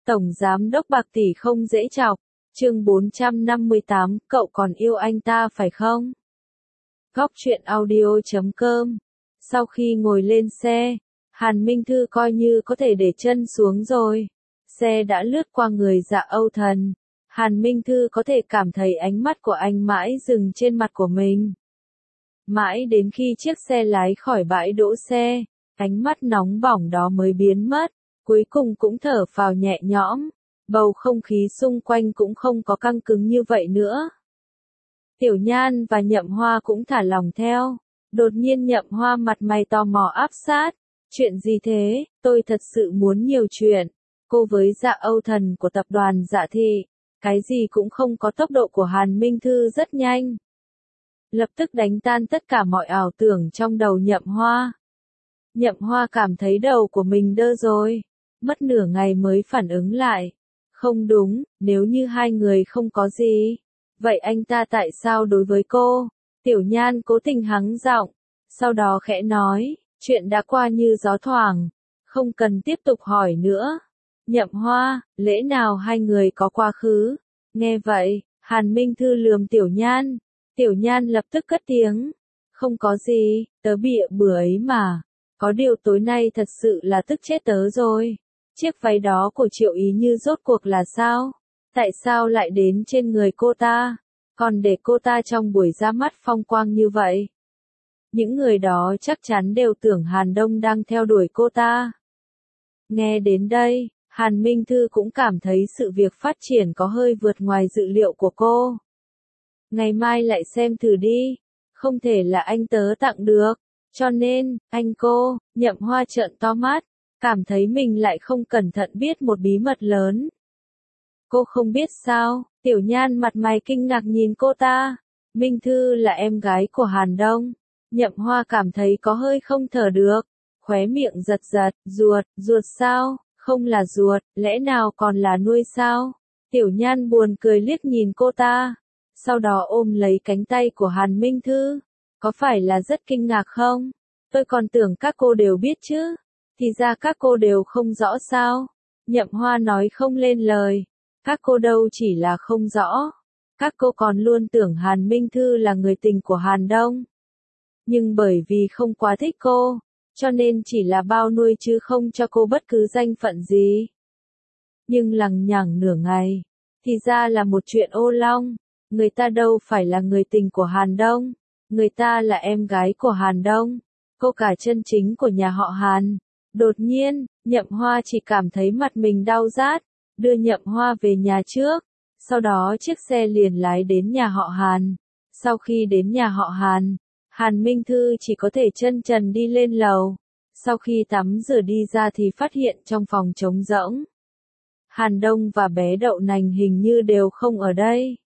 Tổng Giám đốc Bạc Tỷ không dễ chọc. Chương 458, cậu còn yêu anh ta phải không? Góc truyện audio.com. Sau khi ngồi lên xe, Hàn Minh Thư coi như có thể để chân xuống rồi. Xe đã lướt qua người Dạ Âu Thần. Hàn Minh Thư có thể cảm thấy ánh mắt của anh mãi dừng trên mặt của mình. Mãi đến khi chiếc xe lái khỏi bãi đỗ xe, ánh mắt nóng bỏng đó mới biến mất, cuối cùng cũng thở phào nhẹ nhõm, bầu không khí xung quanh cũng không có căng cứng như vậy nữa. Tiểu Nhan và Nhậm Hoa cũng thả lỏng theo, đột nhiên Nhậm Hoa mặt mày tò mò áp sát, chuyện gì thế, tôi thật sự muốn nhiều chuyện, cô với Dạ Âu Thần của tập đoàn Dạ Thị, cái gì cũng không có tốc độ của Hàn Minh Thư rất nhanh. Lập tức đánh tan tất cả mọi ảo tưởng trong đầu Nhậm Hoa. Nhậm Hoa cảm thấy đầu của mình đơ rồi, mất nửa ngày mới phản ứng lại. Không đúng, nếu như hai người không có gì, vậy anh ta tại sao đối với cô? Tiểu Nhan cố tình hắng giọng, sau đó khẽ nói, chuyện đã qua như gió thoảng, không cần tiếp tục hỏi nữa. Nhậm Hoa, lẽ nào hai người có quá khứ? Nghe vậy, Hàn Minh Thư lườm Tiểu Nhan. Tiểu Nhan lập tức cất tiếng. Không có gì, tớ bịa bừa ấy mà. Có điều tối nay thật sự là tức chết tớ rồi. Chiếc váy đó của Triệu Ý Như rốt cuộc là sao? Tại sao lại đến trên người cô ta? Còn để cô ta trong buổi ra mắt phong quang như vậy? Những người đó chắc chắn đều tưởng Hàn Đông đang theo đuổi cô ta. Nghe đến đây, Hàn Minh Thư cũng cảm thấy sự việc phát triển có hơi vượt ngoài dự liệu của cô. Ngày mai lại xem thử đi, không thể là anh tớ tặng được, cho nên, anh cô, Nhậm Hoa trợn to mắt, cảm thấy mình lại không cẩn thận biết một bí mật lớn. Cô không biết sao? Tiểu Nhan mặt mày kinh ngạc nhìn cô ta. Minh Thư là em gái của Hàn Đông. Nhậm Hoa cảm thấy có hơi không thở được, khóe miệng giật giật, ruột sao? Không là ruột, lẽ nào còn là nuôi sao? Tiểu Nhan buồn cười liếc nhìn cô ta, sau đó ôm lấy cánh tay của Hàn Minh Thư. Có phải là rất kinh ngạc không? Tôi còn tưởng các cô đều biết chứ. Thì ra các cô đều không rõ sao? Nhậm Hoa nói không lên lời. Các cô đâu chỉ là không rõ. Các cô còn luôn tưởng Hàn Minh Thư là người tình của Hàn Đông. Nhưng bởi vì không quá thích cô, cho nên chỉ là bao nuôi chứ không cho cô bất cứ danh phận gì. Nhưng lằng nhằng nửa ngày, thì ra là một chuyện ô long. Người ta đâu phải là người tình của Hàn Đông, người ta là em gái của Hàn Đông, cô cả chân chính của nhà họ Hàn. Đột nhiên, Nhậm Hoa chỉ cảm thấy mặt mình đau rát, đưa Nhậm Hoa về nhà trước, sau đó chiếc xe liền lái đến nhà họ Hàn. Sau khi đến nhà họ Hàn, Hàn Minh Thư chỉ có thể chân trần đi lên lầu, sau khi tắm rửa đi ra thì phát hiện trong phòng trống rỗng. Hàn Đông và bé Đậu Nành hình như đều không ở đây.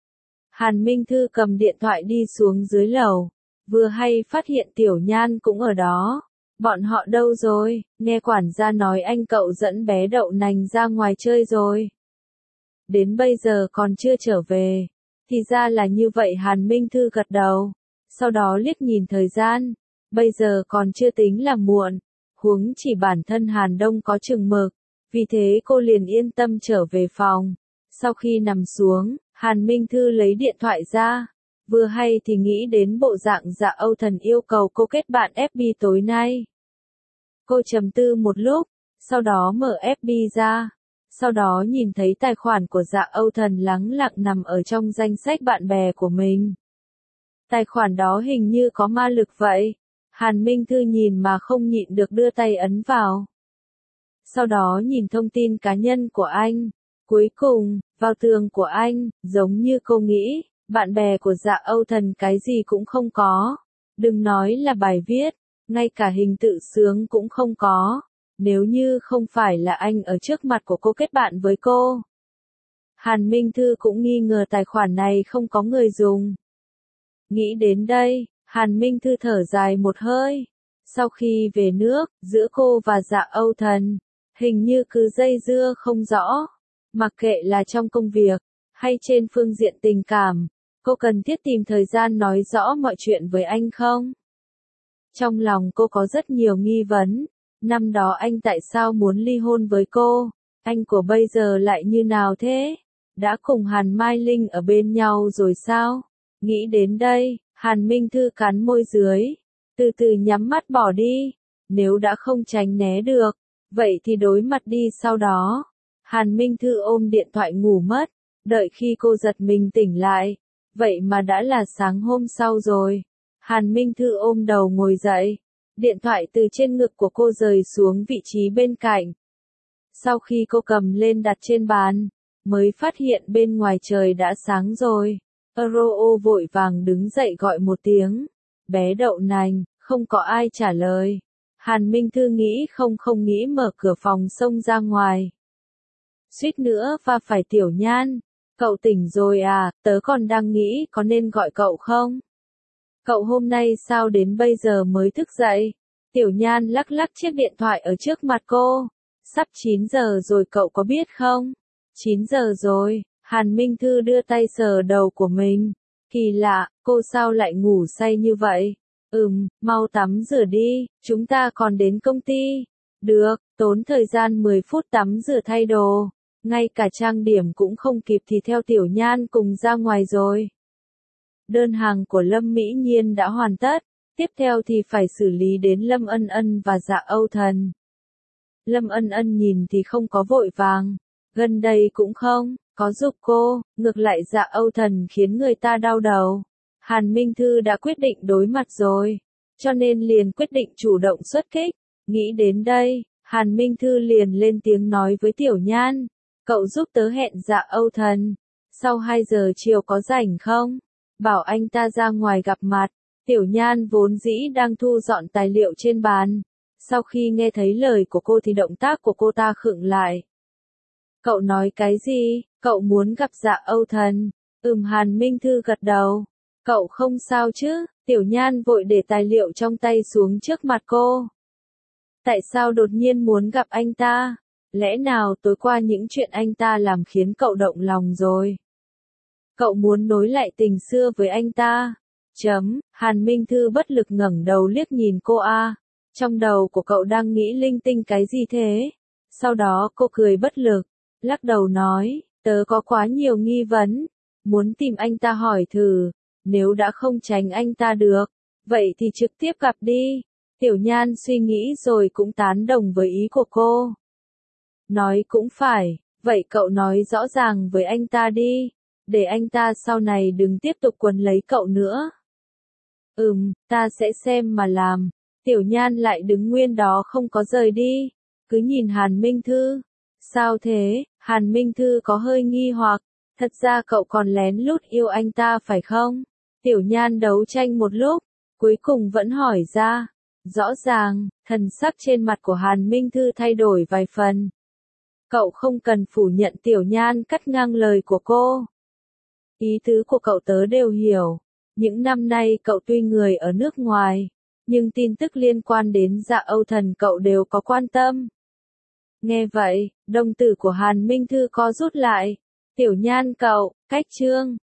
Hàn Minh Thư cầm điện thoại đi xuống dưới lầu, vừa hay phát hiện Tiểu Nhan cũng ở đó. Bọn họ đâu rồi? Nghe quản gia nói anh cậu dẫn bé Đậu Nành ra ngoài chơi rồi. Đến bây giờ còn chưa trở về. Thì ra là như vậy. Hàn Minh Thư gật đầu, sau đó liếc nhìn thời gian. Bây giờ còn chưa tính là muộn, huống chỉ bản thân Hàn Đông có chừng mực, vì thế cô liền yên tâm trở về phòng. Sau khi nằm xuống, Hàn Minh Thư lấy điện thoại ra, vừa hay thì nghĩ đến bộ dạng Dạ Âu Thần yêu cầu cô kết bạn FB tối nay. Cô trầm tư một lúc, sau đó mở FB ra, sau đó nhìn thấy tài khoản của Dạ Âu Thần lắng lặng nằm ở trong danh sách bạn bè của mình. Tài khoản đó hình như có ma lực vậy. Hàn Minh Thư nhìn mà không nhịn được đưa tay ấn vào. Sau đó nhìn thông tin cá nhân của anh. Cuối cùng, vào tường của anh, giống như cô nghĩ, bạn bè của Dạ Âu Thần cái gì cũng không có. Đừng nói là bài viết, ngay cả hình tự sướng cũng không có. Nếu như không phải là anh ở trước mặt của cô kết bạn với cô. Hàn Minh Thư cũng nghi ngờ tài khoản này không có người dùng. Nghĩ đến đây, Hàn Minh Thư thở dài một hơi. Sau khi về nước, giữa cô và Dạ Âu Thần, hình như cứ dây dưa không rõ. Mặc kệ là trong công việc, hay trên phương diện tình cảm, cô cần thiết tìm thời gian nói rõ mọi chuyện với anh không? Trong lòng cô có rất nhiều nghi vấn. Năm đó anh tại sao muốn ly hôn với cô? Anh của bây giờ lại như nào thế? Đã cùng Hàn Mai Linh ở bên nhau rồi sao? Nghĩ đến đây, Hàn Minh Thư cắn môi dưới, từ từ nhắm mắt bỏ đi. Nếu đã không tránh né được, vậy thì đối mặt đi sau đó. Hàn Minh Thư ôm điện thoại ngủ mất, đợi khi cô giật mình tỉnh lại. Vậy mà đã là sáng hôm sau rồi. Hàn Minh Thư ôm đầu ngồi dậy. Điện thoại từ trên ngực của cô rời xuống vị trí bên cạnh. Sau khi cô cầm lên đặt trên bàn, mới phát hiện bên ngoài trời đã sáng rồi. Roo vội vàng đứng dậy gọi một tiếng. Bé đậu nành, không có ai trả lời. Hàn Minh Thư nghĩ không nghĩ mở cửa phòng xông ra ngoài. Suýt nữa va phải Tiểu Nhan. Cậu tỉnh rồi à, tớ còn đang nghĩ có nên gọi cậu không? Cậu hôm nay sao đến bây giờ mới thức dậy? Tiểu Nhan lắc lắc chiếc điện thoại ở trước mặt cô. Sắp 9 giờ rồi cậu có biết không? 9 giờ rồi, Hàn Minh Thư đưa tay sờ đầu của mình. Kỳ lạ, cô sao lại ngủ say như vậy? Mau tắm rửa đi, chúng ta còn đến công ty. Được, tốn thời gian 10 phút tắm rửa thay đồ. Ngay cả trang điểm cũng không kịp thì theo Tiểu Nhan cùng ra ngoài rồi. Đơn hàng của Lâm Mỹ Nhiên đã hoàn tất, tiếp theo thì phải xử lý đến Lâm Ân Ân và Dạ Âu Thần. Lâm Ân Ân nhìn thì không có vội vàng, gần đây cũng không có giục cô, ngược lại Dạ Âu Thần khiến người ta đau đầu. Hàn Minh Thư đã quyết định đối mặt rồi, cho nên liền quyết định chủ động xuất kích. Nghĩ đến đây, Hàn Minh Thư liền lên tiếng nói với Tiểu Nhan, cậu giúp tớ hẹn Dạ Âu Thần, sau 2 giờ chiều có rảnh không? Bảo anh ta ra ngoài gặp mặt. Tiểu Nhan vốn dĩ đang thu dọn tài liệu trên bàn. Sau khi nghe thấy lời của cô thì động tác của cô ta khựng lại. Cậu nói cái gì? Cậu muốn gặp Dạ Âu Thần? Hàn Minh Thư gật đầu. Cậu không sao chứ? Tiểu Nhan vội để tài liệu trong tay xuống trước mặt cô. Tại sao đột nhiên muốn gặp anh ta? Lẽ nào tối qua những chuyện anh ta làm khiến cậu động lòng rồi? Cậu muốn nối lại tình xưa với anh ta? Hàn Minh Thư bất lực ngẩng đầu liếc nhìn cô a. Trong đầu của cậu đang nghĩ linh tinh cái gì thế? Sau đó cô cười bất lực, lắc đầu nói, tớ có quá nhiều nghi vấn, muốn tìm anh ta hỏi thử, nếu đã không tránh anh ta được, vậy thì trực tiếp gặp đi. Tiểu Nhan suy nghĩ rồi cũng tán đồng với ý của cô. Nói cũng phải, vậy cậu nói rõ ràng với anh ta đi, để anh ta sau này đừng tiếp tục quấn lấy cậu nữa. Ta sẽ xem mà làm. Tiểu Nhan lại đứng nguyên đó không có rời đi, cứ nhìn Hàn Minh Thư. Sao thế? Hàn Minh Thư có hơi nghi hoặc, thật ra cậu còn lén lút yêu anh ta phải không? Tiểu Nhan đấu tranh một lúc, cuối cùng vẫn hỏi ra. Rõ ràng, thần sắc trên mặt của Hàn Minh Thư thay đổi vài phần. Cậu không cần phủ nhận. Tiểu Nhan cắt ngang lời của cô. Ý tứ của cậu tớ đều hiểu. Những năm nay cậu tuy người ở nước ngoài, nhưng tin tức liên quan đến Dạ Âu Thần cậu đều có quan tâm. Nghe vậy, đồng tử của Hàn Minh Thư co rút lại. Tiểu Nhan cậu, cách chương.